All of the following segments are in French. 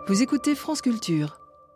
Vous écoutez France Culture.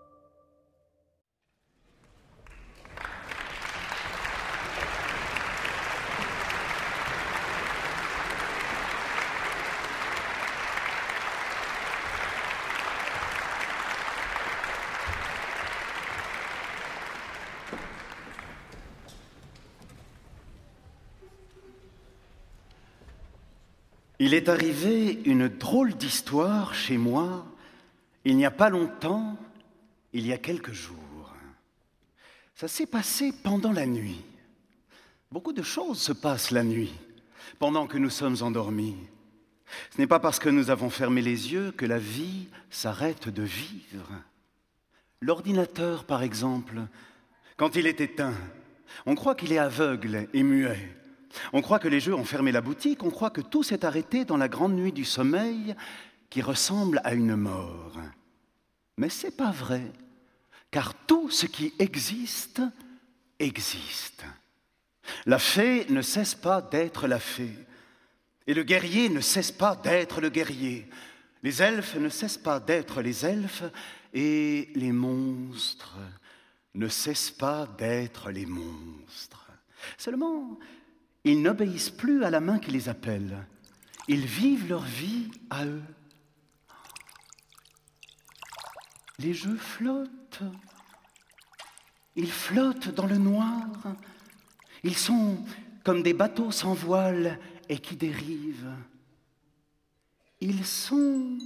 Il est arrivé une drôle d'histoire chez moi, il n'y a pas longtemps, il y a quelques jours. Ça s'est passé pendant la nuit. Beaucoup de choses se passent la nuit, pendant que nous sommes endormis. Ce n'est pas parce que nous avons fermé les yeux que la vie s'arrête de vivre. L'ordinateur, par exemple, quand il est éteint, on croit qu'il est aveugle et muet. On croit que les jeux ont fermé la boutique, on croit que tout s'est arrêté dans la grande nuit du sommeil qui ressemble à une mort. Mais ce n'est pas vrai, car tout ce qui existe, existe. La fée ne cesse pas d'être la fée, et le guerrier ne cesse pas d'être le guerrier. Les elfes ne cessent pas d'être les elfes, et les monstres ne cessent pas d'être les monstres. Seulement, ils n'obéissent plus à la main qui les appelle. Ils vivent leur vie à eux. Les jeux flottent. Ils flottent dans le noir. Ils sont comme des bateaux sans voile et qui dérivent. Ils sont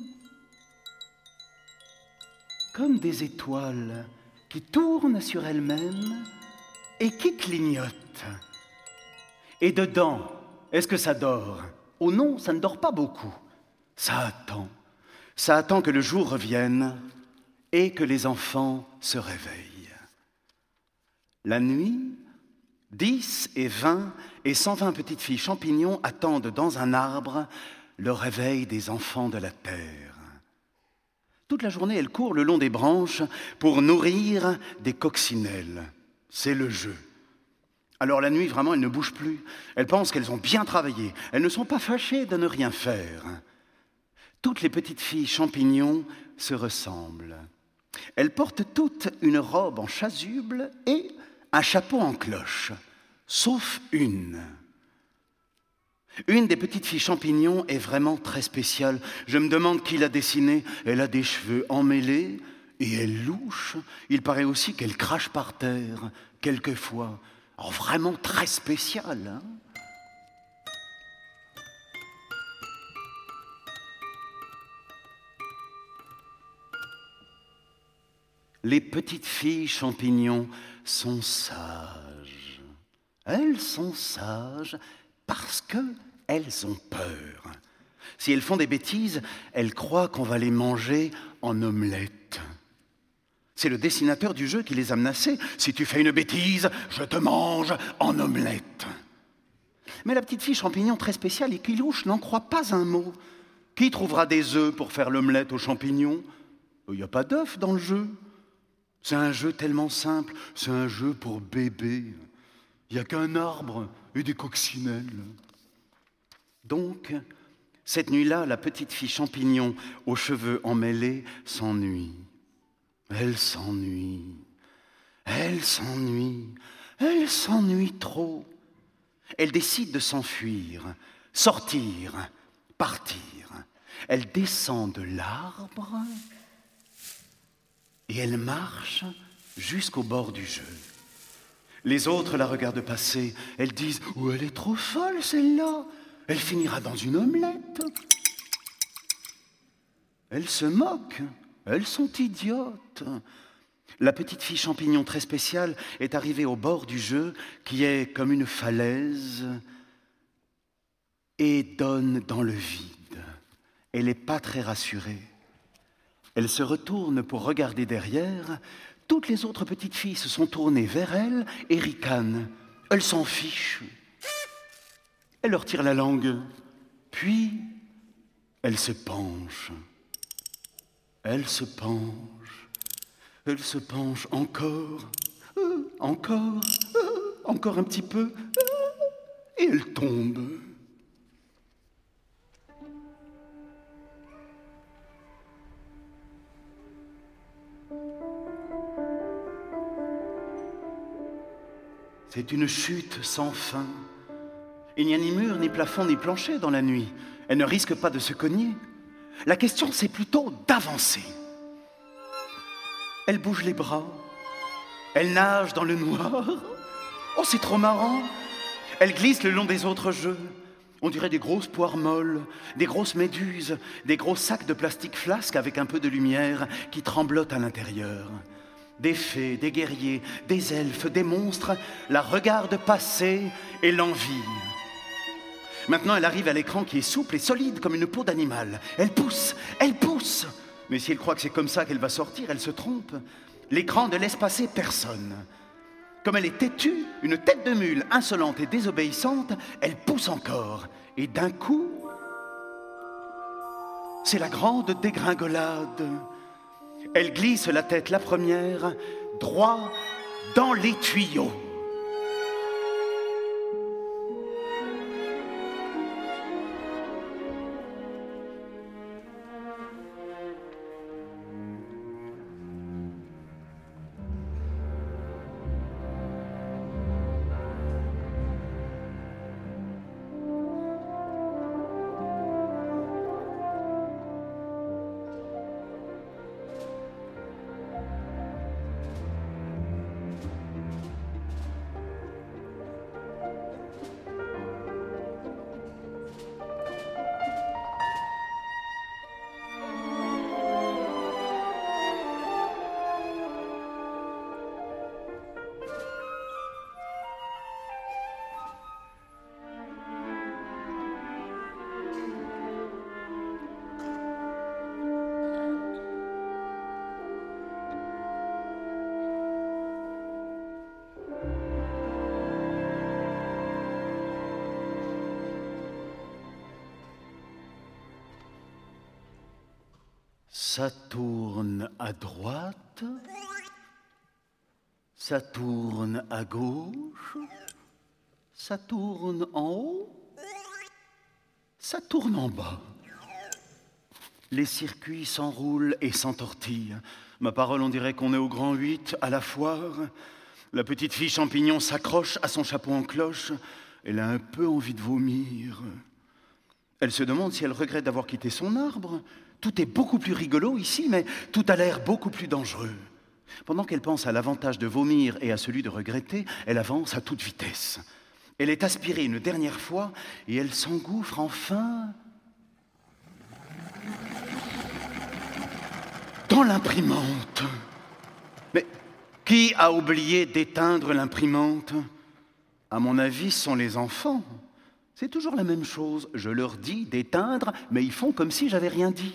comme des étoiles qui tournent sur elles-mêmes et qui clignotent. Et dedans, est-ce que ça dort? Oh non, ça ne dort pas beaucoup. Ça attend. Ça attend que le jour revienne et que les enfants se réveillent. La nuit, 10 et 20 et 120 petites filles champignons attendent dans un arbre le réveil des enfants de la terre. Toute la journée, elles courent le long des branches pour nourrir des coccinelles. C'est le jeu. Alors la nuit, vraiment, elles ne bougent plus. Elles pensent qu'elles ont bien travaillé. Elles ne sont pas fâchées de ne rien faire. Toutes les petites filles champignons se ressemblent. Elles portent toutes une robe en chasuble et un chapeau en cloche, sauf une. Une des petites filles champignons est vraiment très spéciale. Je me demande qui l'a dessinée. Elle a des cheveux emmêlés et elle louche. Il paraît aussi qu'elle crache par terre, quelquefois. Alors vraiment très spécial, hein? Les petites filles champignons sont sages. Elles sont sages parce qu'elles ont peur. Si elles font des bêtises, elles croient qu'on va les manger en omelette. C'est le dessinateur du jeu qui les a menacées. Si tu fais une bêtise, je te mange en omelette. Mais la petite fille champignon très spéciale et qui louche n'en croit pas un mot. Qui trouvera des œufs pour faire l'omelette aux champignons? Il n'y a pas d'œufs dans le jeu. C'est un jeu tellement simple, c'est un jeu pour bébés. Il n'y a qu'un arbre et des coccinelles. Donc, cette nuit-là, la petite fille champignon aux cheveux emmêlés s'ennuie. Elle s'ennuie, elle s'ennuie, elle s'ennuie trop. Elle décide de s'enfuir, sortir, partir. Elle descend de l'arbre et elle marche jusqu'au bord du jeu. Les autres la regardent passer, elles disent « Oh, elle est trop folle celle-là, elle finira dans une omelette !» Elles se moquent. Elles sont idiotes. La petite fille champignon très spéciale est arrivée au bord du jeu qui est comme une falaise et donne dans le vide. Elle n'est pas très rassurée. Elle se retourne pour regarder derrière. Toutes les autres petites filles se sont tournées vers elle et ricanent. Elles s'en fichent. Elle leur tire la langue. Puis, elle se penche. Elle se penche encore un petit peu, et elle tombe. C'est une chute sans fin. Il n'y a ni mur, ni plafond, ni plancher dans la nuit. Elle ne risque pas de se cogner. La question, c'est plutôt d'avancer. Elle bouge les bras. Elle nage dans le noir. Oh, c'est trop marrant. Elle glisse le long des autres jeux. On dirait des grosses poires molles, des grosses méduses, des gros sacs de plastique flasque avec un peu de lumière qui tremblotent à l'intérieur. Des fées, des guerriers, des elfes, des monstres la regardent passer et l'envient. Maintenant, elle arrive à l'écran qui est souple et solide comme une peau d'animal. Elle pousse, elle pousse. Mais si elle croit que c'est comme ça qu'elle va sortir, elle se trompe. L'écran ne laisse passer personne. Comme elle est têtue, une tête de mule insolente et désobéissante, elle pousse encore. Et d'un coup, c'est la grande dégringolade. Elle glisse la tête la première, droit dans les tuyaux. Ça tourne à droite, ça tourne à gauche, ça tourne en haut, ça tourne en bas. Les circuits s'enroulent et s'entortillent. Ma parole, on dirait qu'on est au Grand 8, à la foire. La petite fille champignon s'accroche à son chapeau en cloche. Elle a un peu envie de vomir. Elle se demande si elle regrette d'avoir quitté son arbre. Tout est beaucoup plus rigolo ici, mais tout a l'air beaucoup plus dangereux. Pendant qu'elle pense à l'avantage de vomir et à celui de regretter, elle avance à toute vitesse. Elle est aspirée une dernière fois et elle s'engouffre enfin dans l'imprimante. Mais qui a oublié d'éteindre l'imprimante? À mon avis, ce sont les enfants. C'est toujours la même chose. Je leur dis d'éteindre, mais ils font comme si j'avais rien dit.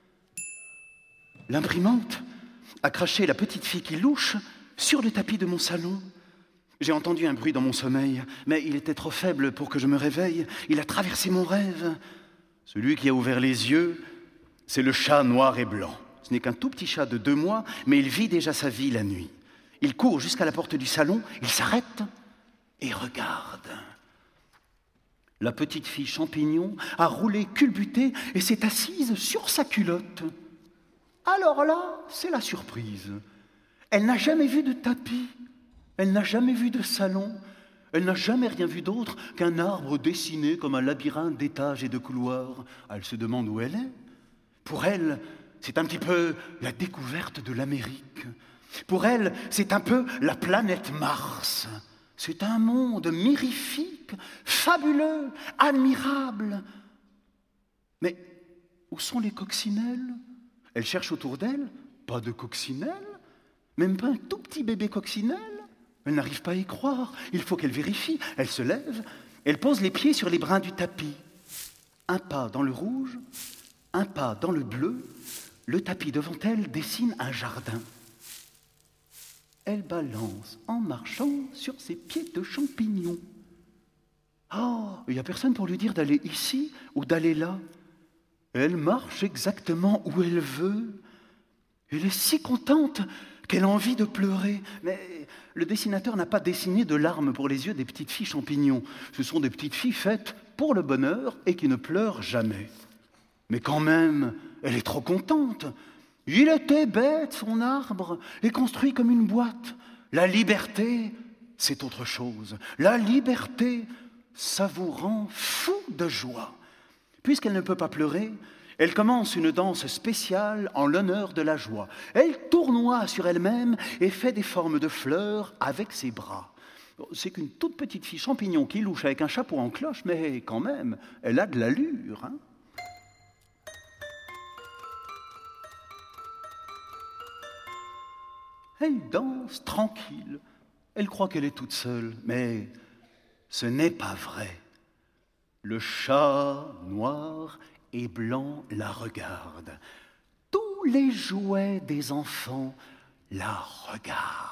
L'imprimante a craché la petite fille qui louche sur le tapis de mon salon. J'ai entendu un bruit dans mon sommeil, mais il était trop faible pour que je me réveille. Il a traversé mon rêve. Celui qui a ouvert les yeux, c'est le chat noir et blanc. Ce n'est qu'un tout petit chat de 2 mois, mais il vit déjà sa vie la nuit. Il court jusqu'à la porte du salon, il s'arrête et regarde. La petite fille champignon a roulé culbuté et s'est assise sur sa culotte. Alors là, c'est la surprise. Elle n'a jamais vu de tapis, elle n'a jamais vu de salon, elle n'a jamais rien vu d'autre qu'un arbre dessiné comme un labyrinthe d'étages et de couloirs. Elle se demande où elle est. Pour elle, c'est un petit peu la découverte de l'Amérique. Pour elle, c'est un peu la planète Mars. C'est un monde mirifique, fabuleux, admirable. Mais où sont les coccinelles? Elle cherche autour d'elle, pas de coccinelle, même pas un tout petit bébé coccinelle. Elle n'arrive pas à y croire, il faut qu'elle vérifie. Elle se lève, elle pose les pieds sur les brins du tapis. Un pas dans le rouge, un pas dans le bleu, le tapis devant elle dessine un jardin. Elle balance en marchant sur ses pieds de champignon. Oh, il n'y a personne pour lui dire d'aller ici ou d'aller là. Elle marche exactement où elle veut. Elle est si contente qu'elle a envie de pleurer. Mais le dessinateur n'a pas dessiné de larmes pour les yeux des petites filles champignons. Ce sont des petites filles faites pour le bonheur et qui ne pleurent jamais. Mais quand même, elle est trop contente. Il était bête, son arbre, et construit comme une boîte. La liberté c'est autre chose. La liberté, ça vous rend fou de joie. Puisqu'elle ne peut pas pleurer, elle commence une danse spéciale en l'honneur de la joie. Elle tournoie sur elle-même et fait des formes de fleurs avec ses bras. C'est qu'une toute petite fille champignon qui louche avec un chapeau en cloche, mais quand même, elle a de l'allure, hein. Elle danse tranquille. Elle croit qu'elle est toute seule, mais ce n'est pas vrai. Le chat noir et blanc la regarde. Tous les jouets des enfants la regardent.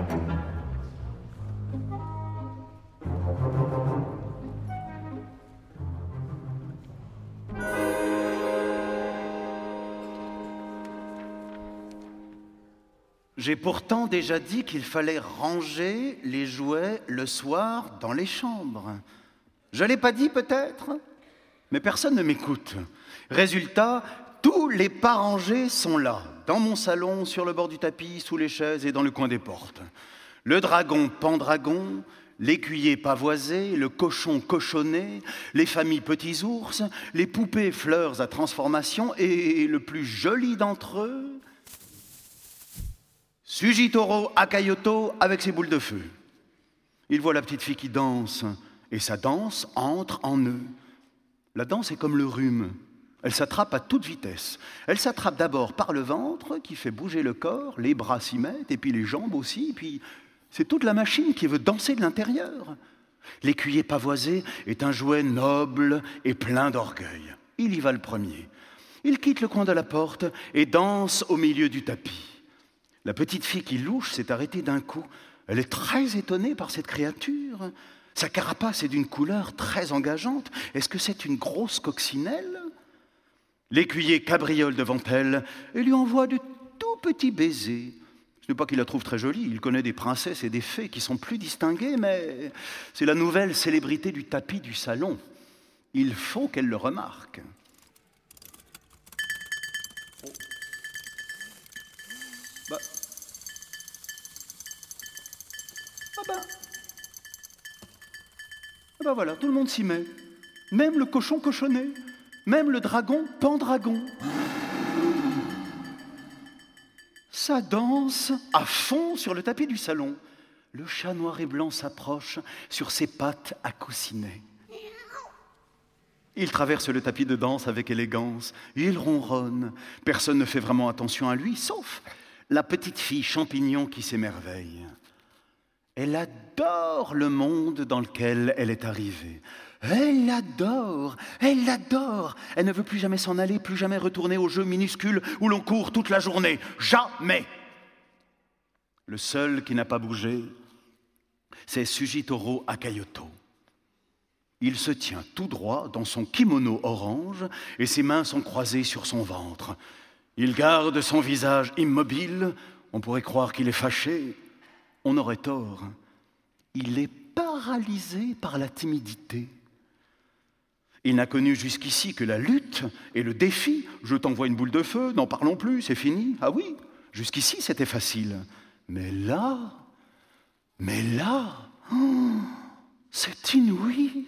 J'ai pourtant déjà dit qu'il fallait ranger les jouets le soir dans les chambres. Je ne l'ai pas dit peut-être, mais personne ne m'écoute. Résultat, tous les pas rangés sont là, dans mon salon, sur le bord du tapis, sous les chaises et dans le coin des portes. Le dragon pendragon, l'écuyer pavoisé, le cochon cochonné, les familles petits ours, les poupées fleurs à transformation et le plus joli d'entre eux, Sugitoro Akayoto avec ses boules de feu. Il voit la petite fille qui danse, et sa danse entre en eux. La danse est comme le rhume, elle s'attrape à toute vitesse. Elle s'attrape d'abord par le ventre, qui fait bouger le corps, les bras s'y mettent, et puis les jambes aussi, et puis c'est toute la machine qui veut danser de l'intérieur. L'écuyer pavoisé est un jouet noble et plein d'orgueil. Il y va le premier. Il quitte le coin de la porte et danse au milieu du tapis. La petite fille qui louche s'est arrêtée d'un coup. Elle est très étonnée par cette créature. Sa carapace est d'une couleur très engageante. Est-ce que c'est une grosse coccinelle ? L'écuyer cabriole devant elle et lui envoie de tout petits baisers. Ce n'est pas qu'il la trouve très jolie, il connaît des princesses et des fées qui sont plus distinguées, mais c'est la nouvelle célébrité du tapis du salon. Il faut qu'elle le remarque. Ah ben voilà, tout le monde s'y met. Même le cochon cochonné, même le dragon pendragon. Ça danse à fond sur le tapis du salon. Le chat noir et blanc s'approche sur ses pattes à coussinet. Il traverse le tapis de danse avec élégance. Il ronronne. Personne ne fait vraiment attention à lui, sauf la petite fille champignon qui s'émerveille. Elle adore le monde dans lequel elle est arrivée. Elle l'adore, elle l'adore. Elle ne veut plus jamais s'en aller, plus jamais retourner au jeu minuscule où l'on court toute la journée. Jamais. Le seul qui n'a pas bougé, c'est Sugitoro Akayoto. Il se tient tout droit dans son kimono orange et ses mains sont croisées sur son ventre. Il garde son visage immobile. On pourrait croire qu'il est fâché. On aurait tort. Il est paralysé par la timidité. Il n'a connu jusqu'ici que la lutte et le défi. Je t'envoie une boule de feu, n'en parlons plus, c'est fini. Ah oui, jusqu'ici c'était facile. Mais là, oh, c'est inouï.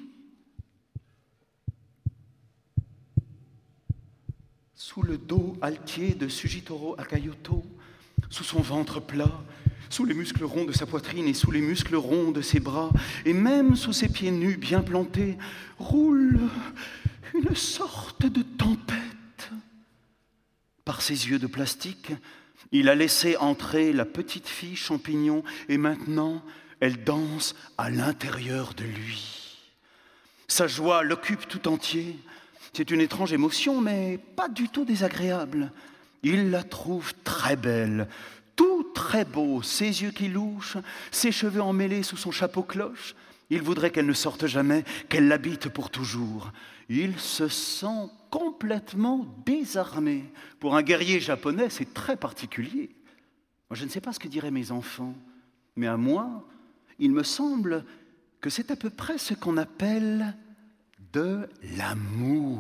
Sous le dos altier de Sugitoro Akayoto, sous son ventre plat, sous les muscles ronds de sa poitrine et sous les muscles ronds de ses bras, et même sous ses pieds nus bien plantés, roule une sorte de tempête. Par ses yeux de plastique, il a laissé entrer la petite fille champignon et maintenant, elle danse à l'intérieur de lui. Sa joie l'occupe tout entier. C'est une étrange émotion, mais pas du tout désagréable. Il la trouve très belle, tout très beau, ses yeux qui louchent, ses cheveux emmêlés sous son chapeau cloche. Il voudrait qu'elle ne sorte jamais, qu'elle l'habite pour toujours. Il se sent complètement désarmé. Pour un guerrier japonais, c'est très particulier. Moi, je ne sais pas ce que diraient mes enfants, mais à moi, il me semble que c'est à peu près ce qu'on appelle de l'amour.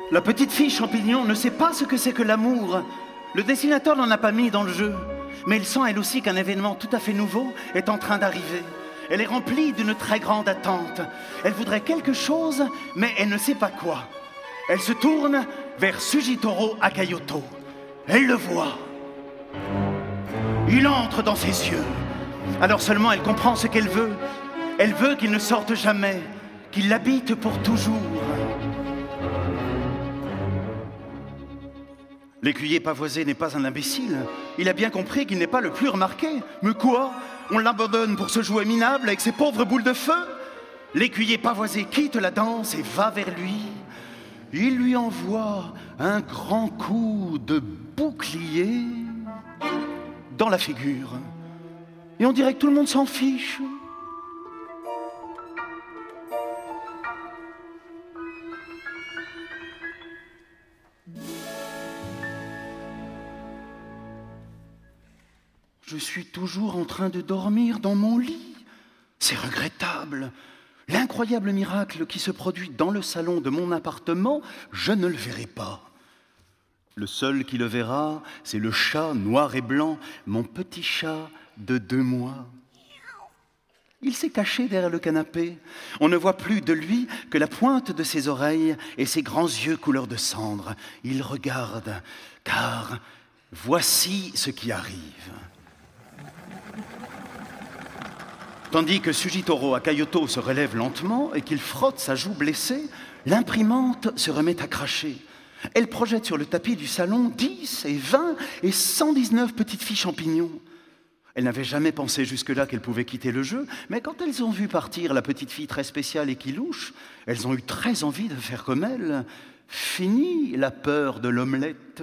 La petite fille champignon ne sait pas ce que c'est que l'amour. Le dessinateur n'en a pas mis dans le jeu. Mais elle sent elle aussi qu'un événement tout à fait nouveau est en train d'arriver. Elle est remplie d'une très grande attente. Elle voudrait quelque chose, mais elle ne sait pas quoi. Elle se tourne vers Sugitoro Akayoto. Elle le voit. Il entre dans ses yeux. Alors seulement elle comprend ce qu'elle veut. Elle veut qu'il ne sorte jamais, qu'il l'habite pour toujours. L'écuyer pavoisé n'est pas un imbécile. Il a bien compris qu'il n'est pas le plus remarqué. Mais quoi? On l'abandonne pour ce jouet minable avec ses pauvres boules de feu? L'écuyer pavoisé quitte la danse et va vers lui. Il lui envoie un grand coup de bouclier dans la figure. Et on dirait que tout le monde s'en fiche. Je suis toujours en train de dormir dans mon lit. C'est regrettable. L'incroyable miracle qui se produit dans le salon de mon appartement, je ne le verrai pas. Le seul qui le verra, c'est le chat noir et blanc, mon petit chat de 2 mois. Il s'est caché derrière le canapé. On ne voit plus de lui que la pointe de ses oreilles et ses grands yeux couleur de cendre. Il regarde, car voici ce qui arrive. Tandis que Sugitoro Akayoto se relève lentement et qu'il frotte sa joue blessée, l'imprimante se remet à cracher. Elle projette sur le tapis du salon 10 et 20 et 119 petites filles champignons. Elle n'avait jamais pensé jusque-là qu'elle pouvait quitter le jeu, mais quand elles ont vu partir la petite fille très spéciale et qui louche, elles ont eu très envie de faire comme elle. Fini la peur de l'omelette.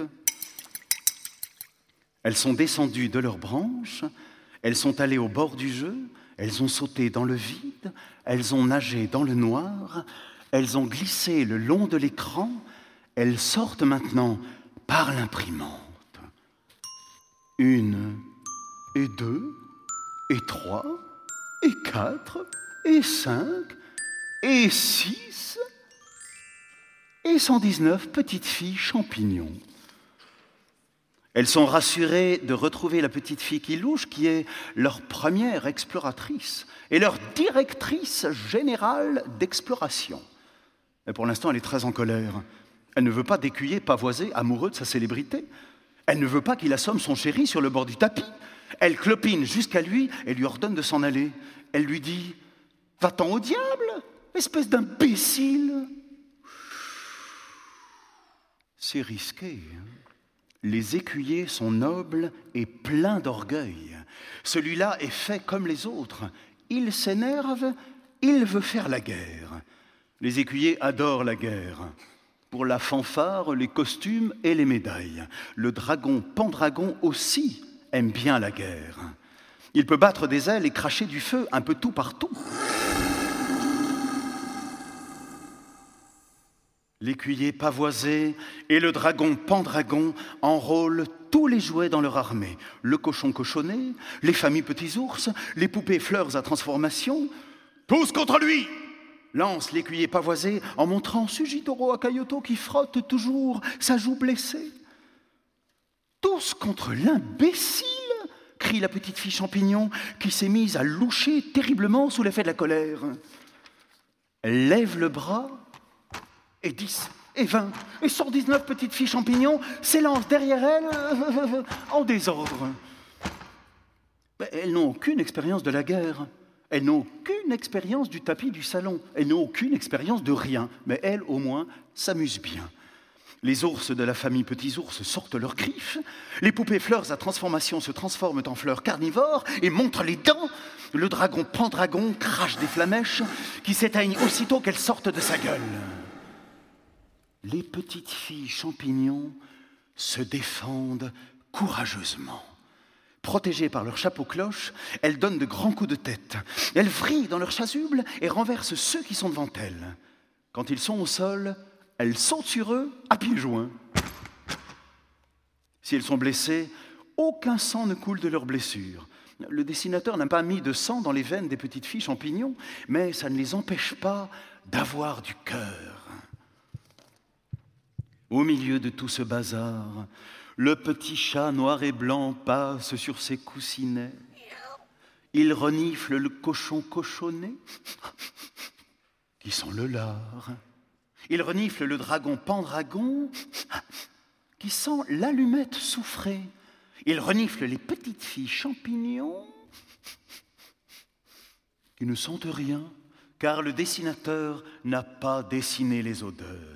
Elles sont descendues de leurs branches, elles sont allées au bord du jeu, elles ont sauté dans le vide, elles ont nagé dans le noir, elles ont glissé le long de l'écran, elles sortent maintenant par l'imprimante. 1, et 2, et 3, et 4, et 5, et 6, et 119 petites filles champignons. Elles sont rassurées de retrouver la petite fille qui louche, qui est leur première exploratrice et leur directrice générale d'exploration. Mais pour l'instant, elle est très en colère. Elle ne veut pas d'écuyer pavoisé amoureux de sa célébrité. Elle ne veut pas qu'il assomme son chéri sur le bord du tapis. Elle clopine jusqu'à lui et lui ordonne de s'en aller. Elle lui dit « Va-t'en au diable, espèce d'imbécile !» C'est risqué, hein. Les écuyers sont nobles et pleins d'orgueil. Celui-là est fait comme les autres. Il s'énerve, il veut faire la guerre. Les écuyers adorent la guerre. Pour la fanfare, les costumes et les médailles. Le dragon Pendragon aussi aime bien la guerre. Il peut battre des ailes et cracher du feu un peu tout partout. L'écuyer pavoisé et le dragon Pendragon enrôlent tous les jouets dans leur armée. Le cochon cochonnet, les familles petits ours, les poupées fleurs à transformation. Tous contre lui! Lance l'écuyer pavoisé en montrant Sugitoro Akayoto qui frotte toujours sa joue blessée. Tous contre l'imbécile! Crie la petite fille champignon qui s'est mise à loucher terriblement sous l'effet de la colère. Elle lève le bras et 10, et 20, et 119 petites filles champignons s'élancent derrière elle en désordre. Elles n'ont aucune expérience de la guerre. Elles n'ont aucune expérience du tapis du salon. Elles n'ont aucune expérience de rien. Mais elles, au moins, s'amusent bien. Les ours de la famille petits ours sortent leurs griffes. Les poupées fleurs à transformation se transforment en fleurs carnivores et montrent les dents. Le dragon Pendragon crache des flamèches qui s'éteignent aussitôt qu'elles sortent de sa gueule. Les petites filles champignons se défendent courageusement. Protégées par leur chapeau-cloche, elles donnent de grands coups de tête. Elles vrillent dans leur chasuble et renversent ceux qui sont devant elles. Quand ils sont au sol, elles sautent sur eux à pieds joints. Si elles sont blessées, aucun sang ne coule de leurs blessures. Le dessinateur n'a pas mis de sang dans les veines des petites filles champignons, mais ça ne les empêche pas d'avoir du cœur. Au milieu de tout ce bazar, le petit chat noir et blanc passe sur ses coussinets. Il renifle le cochon cochonné, qui sent le lard. Il renifle le dragon pendragon, qui sent l'allumette soufrée. Il renifle les petites filles champignons, qui ne sentent rien, car le dessinateur n'a pas dessiné les odeurs.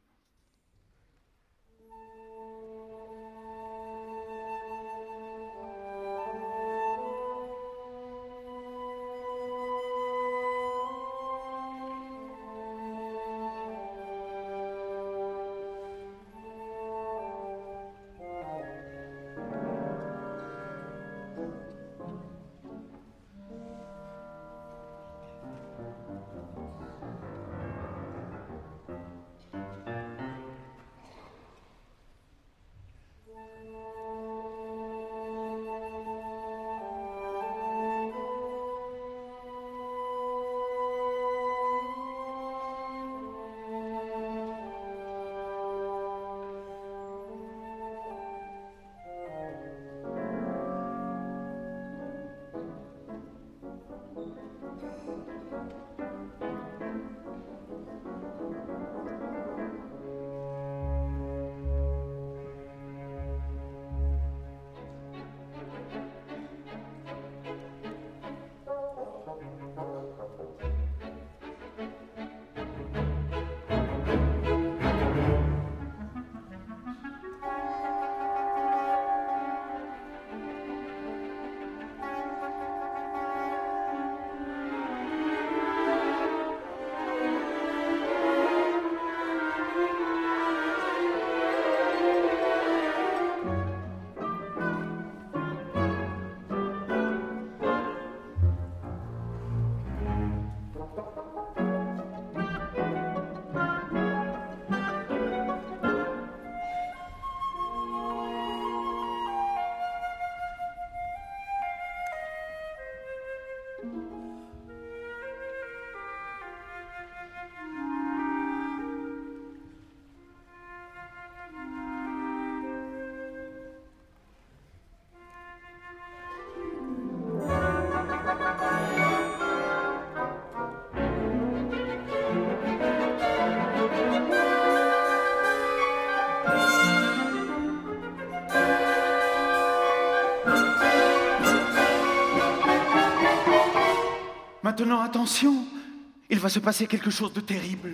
Maintenant, attention, il va se passer quelque chose de terrible.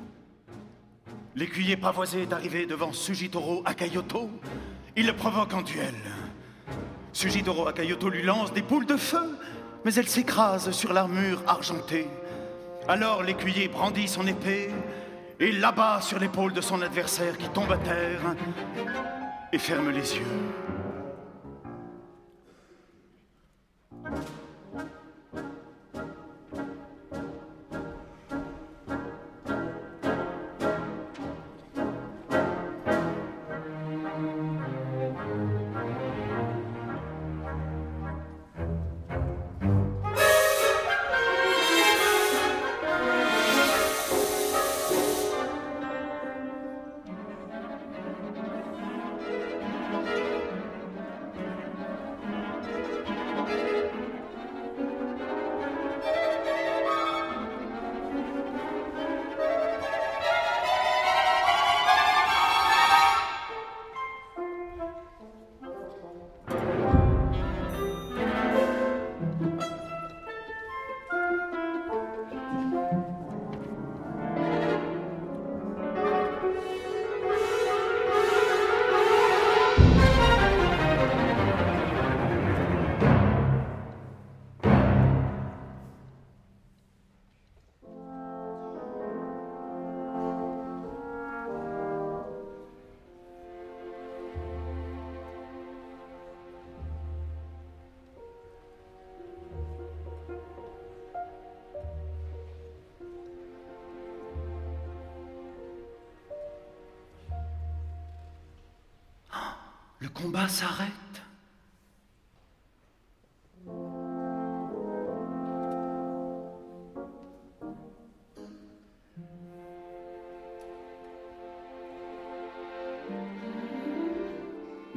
L'écuyer pavoisé est arrivé devant Sugitoro Akayoto. Il le provoque en duel. Sugitoro Akayoto lui lance des boules de feu, mais elles s'écrasent sur l'armure argentée. Alors l'écuyer brandit son épée et l'abat sur l'épaule de son adversaire qui tombe à terre et ferme les yeux. Le combat s'arrête.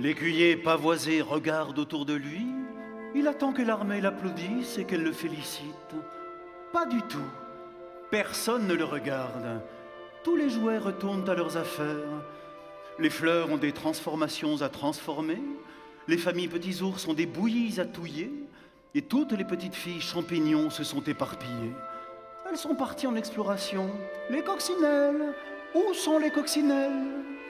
L'écuyer pavoisé regarde autour de lui. Il attend que l'armée l'applaudisse et qu'elle le félicite. Pas du tout. Personne ne le regarde. Tous les jouets retournent à leurs affaires. Les fleurs ont des transformations à transformer. Les familles petits ours ont des bouillies à touiller. Et toutes les petites filles champignons se sont éparpillées. Elles sont parties en exploration. Les coccinelles. Où sont les coccinelles ?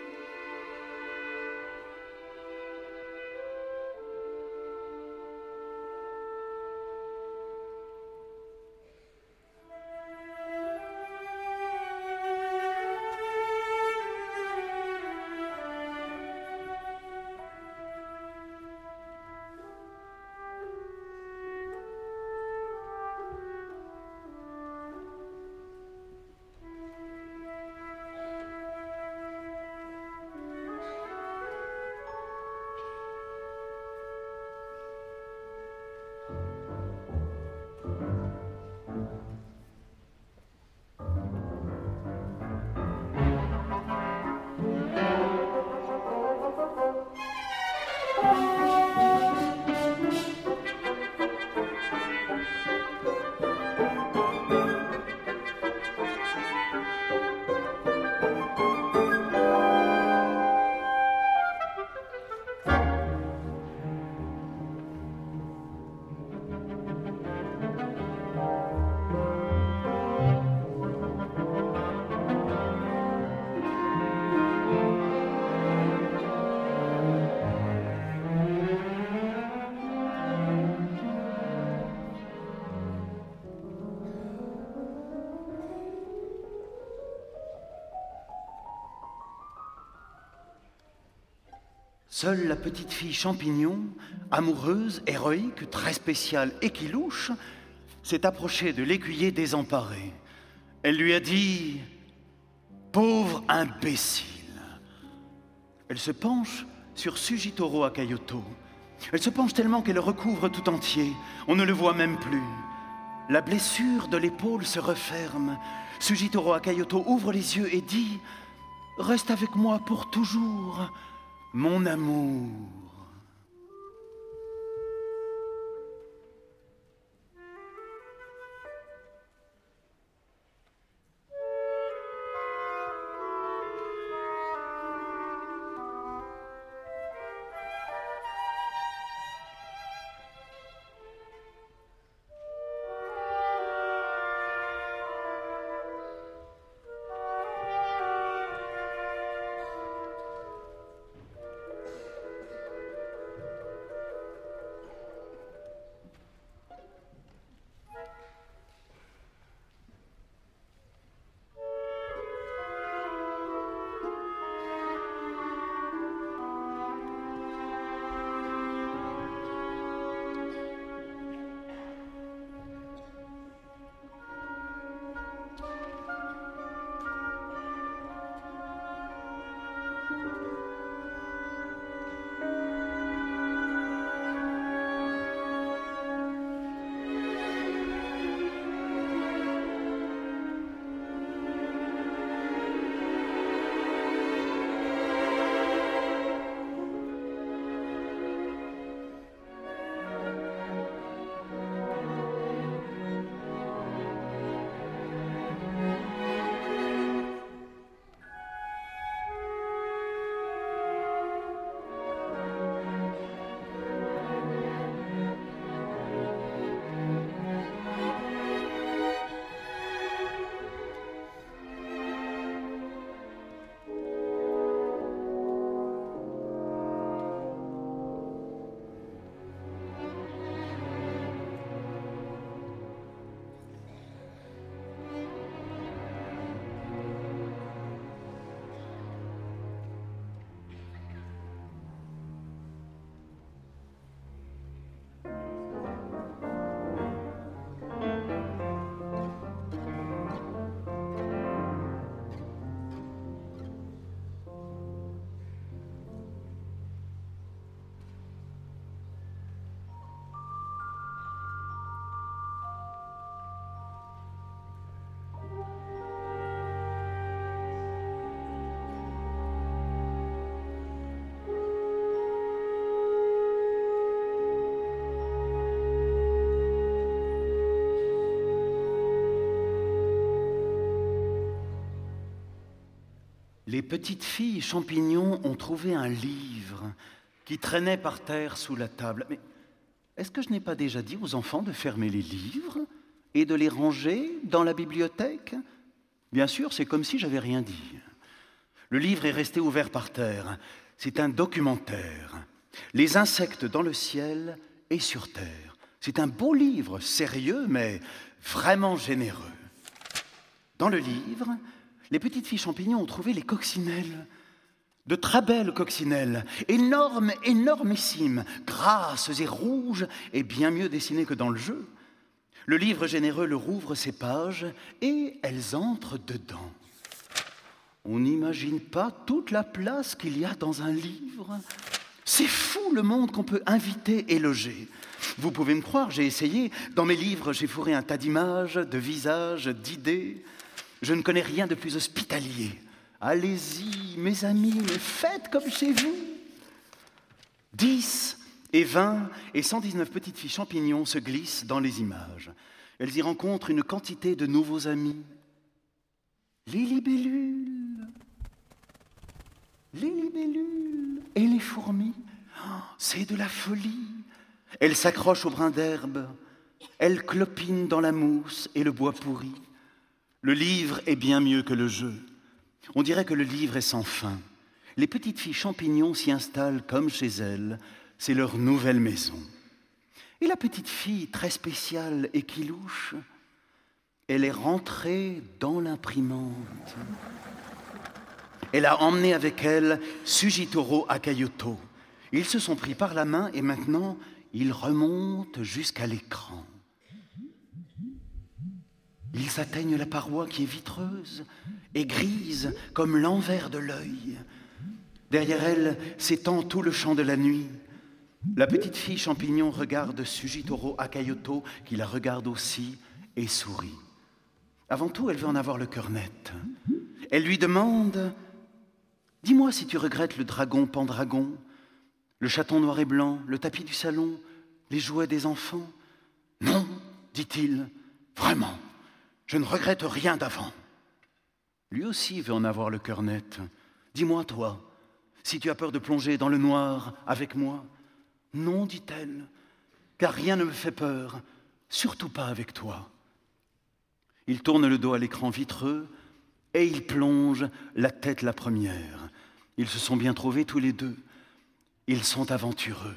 Seule la petite fille champignon, amoureuse, héroïque, très spéciale et qui louche, s'est approchée de l'écuyer désemparé. Elle lui a dit « Pauvre imbécile !» Elle se penche sur Sugitoro Akayoto. Elle se penche tellement qu'elle le recouvre tout entier. On ne le voit même plus. La blessure de l'épaule se referme. Sugitoro Akayoto ouvre les yeux et dit « Reste avec moi pour toujours !» Mon amour. Les petites filles champignons ont trouvé un livre qui traînait par terre sous la table. Mais est-ce que je n'ai pas déjà dit aux enfants de fermer les livres et de les ranger dans la bibliothèque? Bien sûr, c'est comme si j'avais rien dit. Le livre est resté ouvert par terre. C'est un documentaire. Les insectes dans le ciel et sur terre. C'est un beau livre, sérieux, mais vraiment généreux. Dans le livre, les petites filles champignons ont trouvé les coccinelles. De très belles coccinelles, énormes, énormissimes, grasses et rouges, et bien mieux dessinées que dans le jeu. Le livre généreux leur ouvre ses pages, et elles entrent dedans. On n'imagine pas toute la place qu'il y a dans un livre. C'est fou le monde qu'on peut inviter et loger. Vous pouvez me croire, j'ai essayé. Dans mes livres, j'ai fourré un tas d'images, de visages, d'idées. Je ne connais rien de plus hospitalier. Allez-y, mes amis, faites comme chez vous. 10 et 20 et 119 petites filles champignons se glissent dans les images. Elles y rencontrent une quantité de nouveaux amis. Les libellules et les fourmis. Oh, c'est de la folie. Elles s'accrochent au brin d'herbe. Elles clopinent dans la mousse et le bois pourri. Le livre est bien mieux que le jeu. On dirait que le livre est sans fin. Les petites filles champignons s'y installent comme chez elles. C'est leur nouvelle maison. Et la petite fille, très spéciale et qui louche, elle est rentrée dans l'imprimante. Elle a emmené avec elle Sugitoro Akayoto. Ils se sont pris par la main et maintenant, ils remontent jusqu'à l'écran. Ils atteignent la paroi qui est vitreuse et grise comme l'envers de l'œil. Derrière elle s'étend tout le champ de la nuit. La petite fille champignon regarde Sugitoro Akayoto, qui la regarde aussi et sourit. Avant tout, elle veut en avoir le cœur net. Elle lui demande « Dis-moi si tu regrettes le dragon Pendragon, le chaton noir et blanc, le tapis du salon, les jouets des enfants. » « Non, dit-il, vraiment. Je ne regrette rien d'avant. » Lui aussi veut en avoir le cœur net. « Dis-moi, toi, si tu as peur de plonger dans le noir avec moi. »« Non, dit-elle, car rien ne me fait peur, surtout pas avec toi. » Il tourne le dos à l'écran vitreux et il plonge la tête la première. Ils se sont bien trouvés tous les deux. Ils sont aventureux.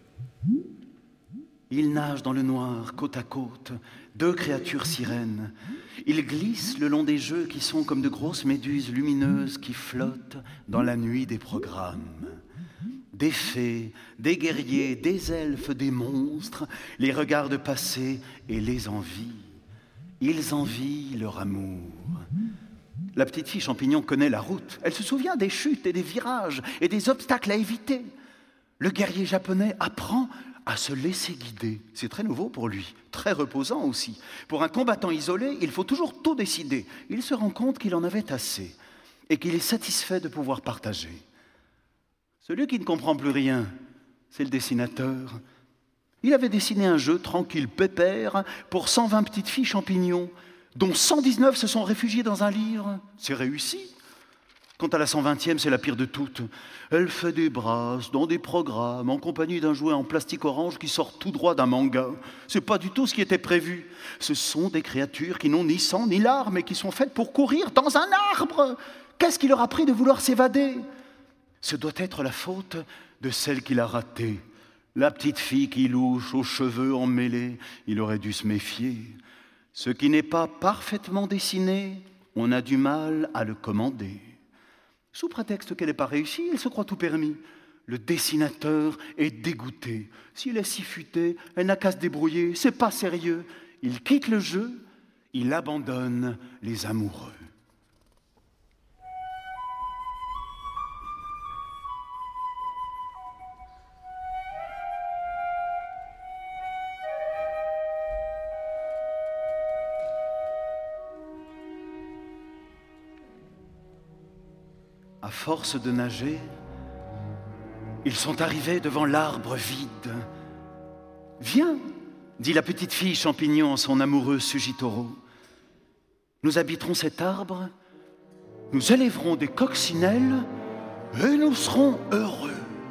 Ils nagent dans le noir, côte à côte, deux créatures sirènes. Ils glissent le long des jeux qui sont comme de grosses méduses lumineuses qui flottent dans la nuit des programmes. Des fées, des guerriers, des elfes, des monstres les regardent passer et les envient. Ils envient leur amour. La petite fille champignon connaît la route. Elle se souvient des chutes et des virages et des obstacles à éviter. Le guerrier japonais apprend à se laisser guider. C'est très nouveau pour lui, très reposant aussi. Pour un combattant isolé, il faut toujours tout décider. Il se rend compte qu'il en avait assez et qu'il est satisfait de pouvoir partager. Celui qui ne comprend plus rien, c'est le dessinateur. Il avait dessiné un jeu tranquille, pépère, pour 120 petites filles champignons, dont 119 se sont réfugiées dans un livre. C'est réussi. Quant à la 120e, c'est la pire de toutes. Elle fait des brasses dans des programmes en compagnie d'un jouet en plastique orange qui sort tout droit d'un manga. C'est pas du tout ce qui était prévu. Ce sont des créatures qui n'ont ni sang ni larmes et qui sont faites pour courir dans un arbre. Qu'est-ce qui leur a pris de vouloir s'évader? Ce doit être la faute de celle qui l'a ratée. La petite fille qui louche aux cheveux emmêlés, il aurait dû se méfier. Ce qui n'est pas parfaitement dessiné, on a du mal à le commander. Sous prétexte qu'elle n'est pas réussie, elle se croit tout permis. Le dessinateur est dégoûté. S'il est si futé, elle n'a qu'à se débrouiller, c'est pas sérieux. Il quitte le jeu, il abandonne les amoureux. À force de nager, ils sont arrivés devant l'arbre vide. « Viens, dit la petite fille champignon en son amoureux Sugitoro. Nous habiterons cet arbre nous élèverons des coccinelles et nous serons heureux.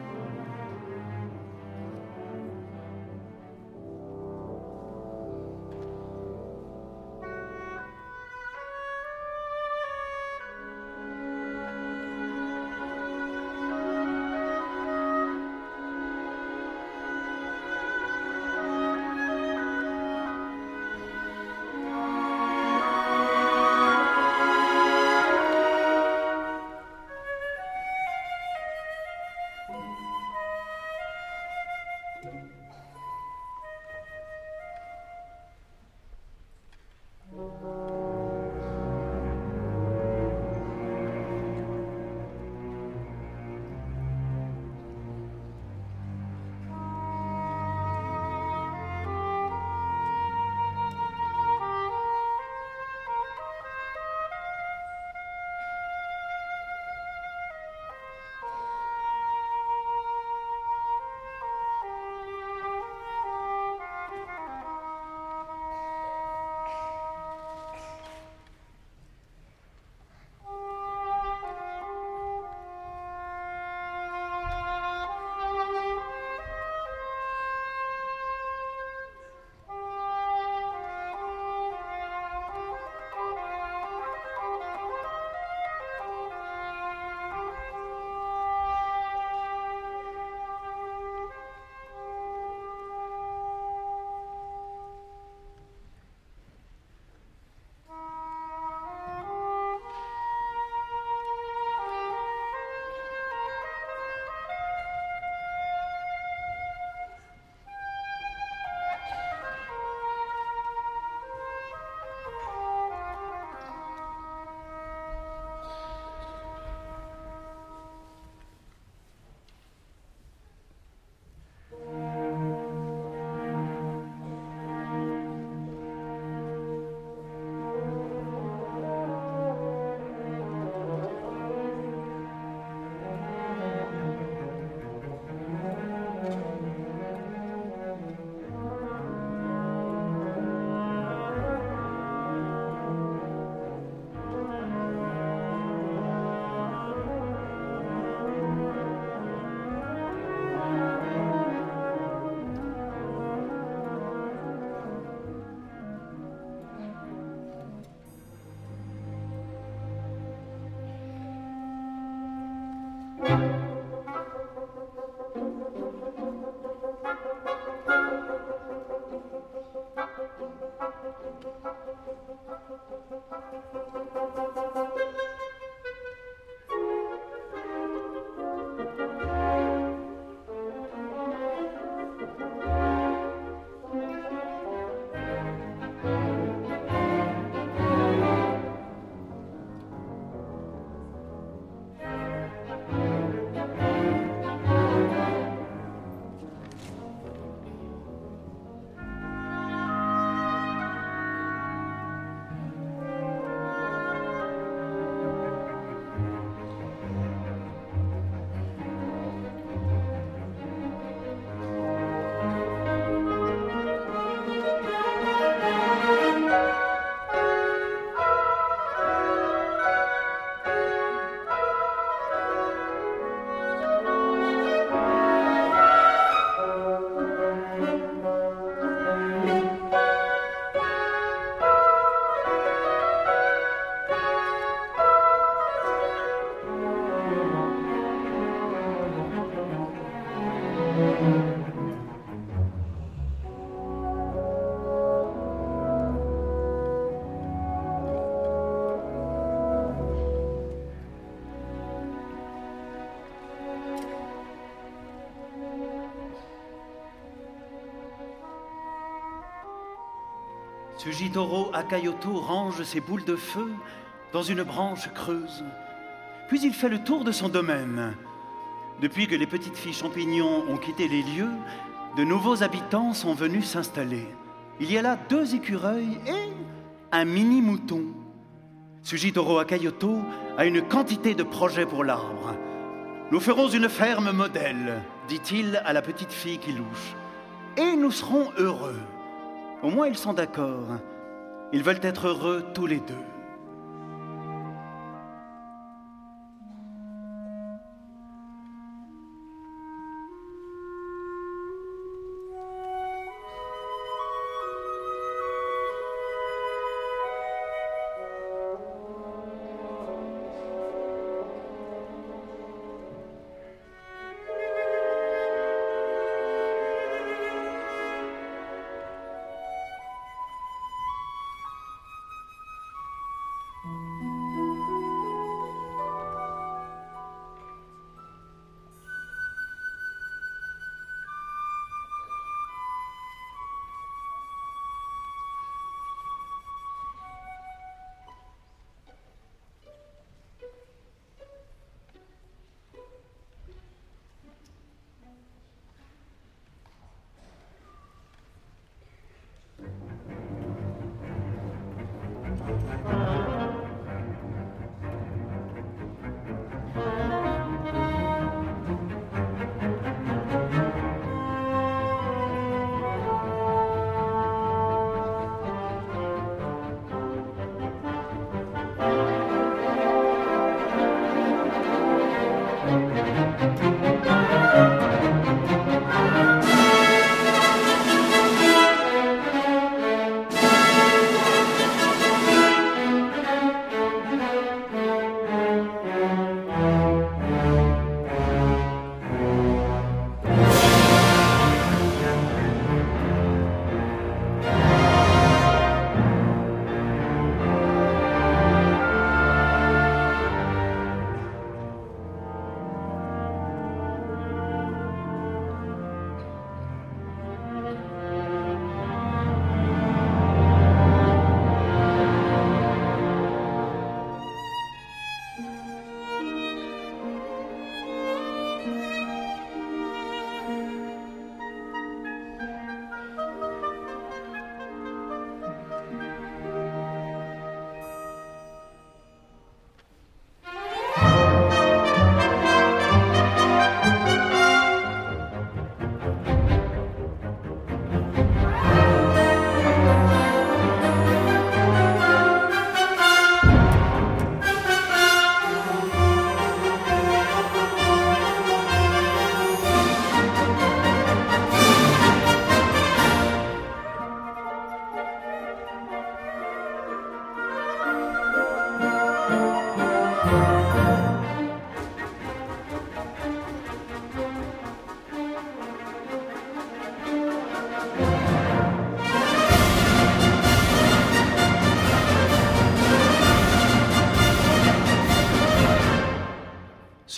Tsujitoro Hakayoto range ses boules de feu dans une branche creuse. Puis il fait le tour de son domaine. Depuis que les petites filles champignons ont quitté les lieux, de nouveaux habitants sont venus s'installer. Il y a là 2 écureuils et un mini-mouton. Tsujitoro Hakayoto a une quantité de projets pour l'arbre. « Nous ferons une ferme modèle, dit-il à la petite fille qui louche. Et nous serons heureux. » Au moins, ils sont d'accord. Ils veulent être heureux tous les deux.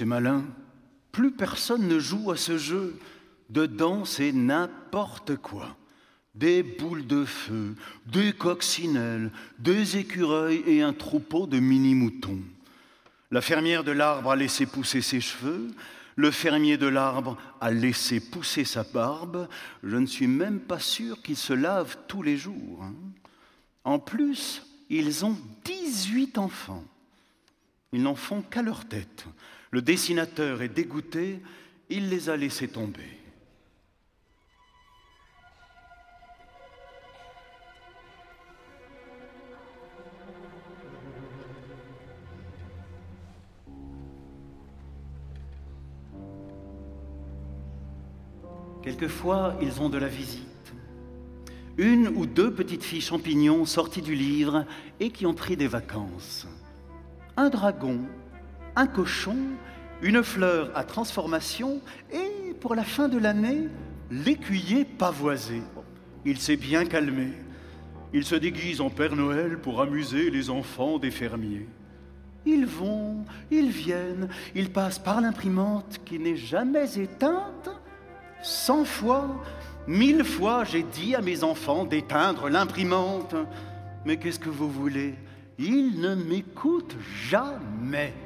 C'est malin. Plus personne ne joue à ce jeu. Dedans, c'est n'importe quoi. Des boules de feu, des coccinelles, des écureuils et un troupeau de mini-moutons. La fermière de l'arbre a laissé pousser ses cheveux, le fermier de l'arbre a laissé pousser sa barbe. Je ne suis même pas sûr qu'ils se lavent tous les jours. En plus, ils ont 18 enfants. Ils n'en font qu'à leur tête. Le dessinateur est dégoûté, il les a laissés tomber. Quelquefois, ils ont de la visite. Une ou deux petites filles champignons sorties du livre et qui ont pris des vacances. Un dragon, un cochon, une fleur à transformation et, pour la fin de l'année, l'écuyer pavoisé. Il s'est bien calmé. Il se déguise en Père Noël pour amuser les enfants des fermiers. Ils vont, ils viennent, ils passent par l'imprimante qui n'est jamais éteinte. 100 fois, 1000 fois, j'ai dit à mes enfants d'éteindre l'imprimante. Mais qu'est-ce que vous voulez? Ils ne m'écoutent jamais.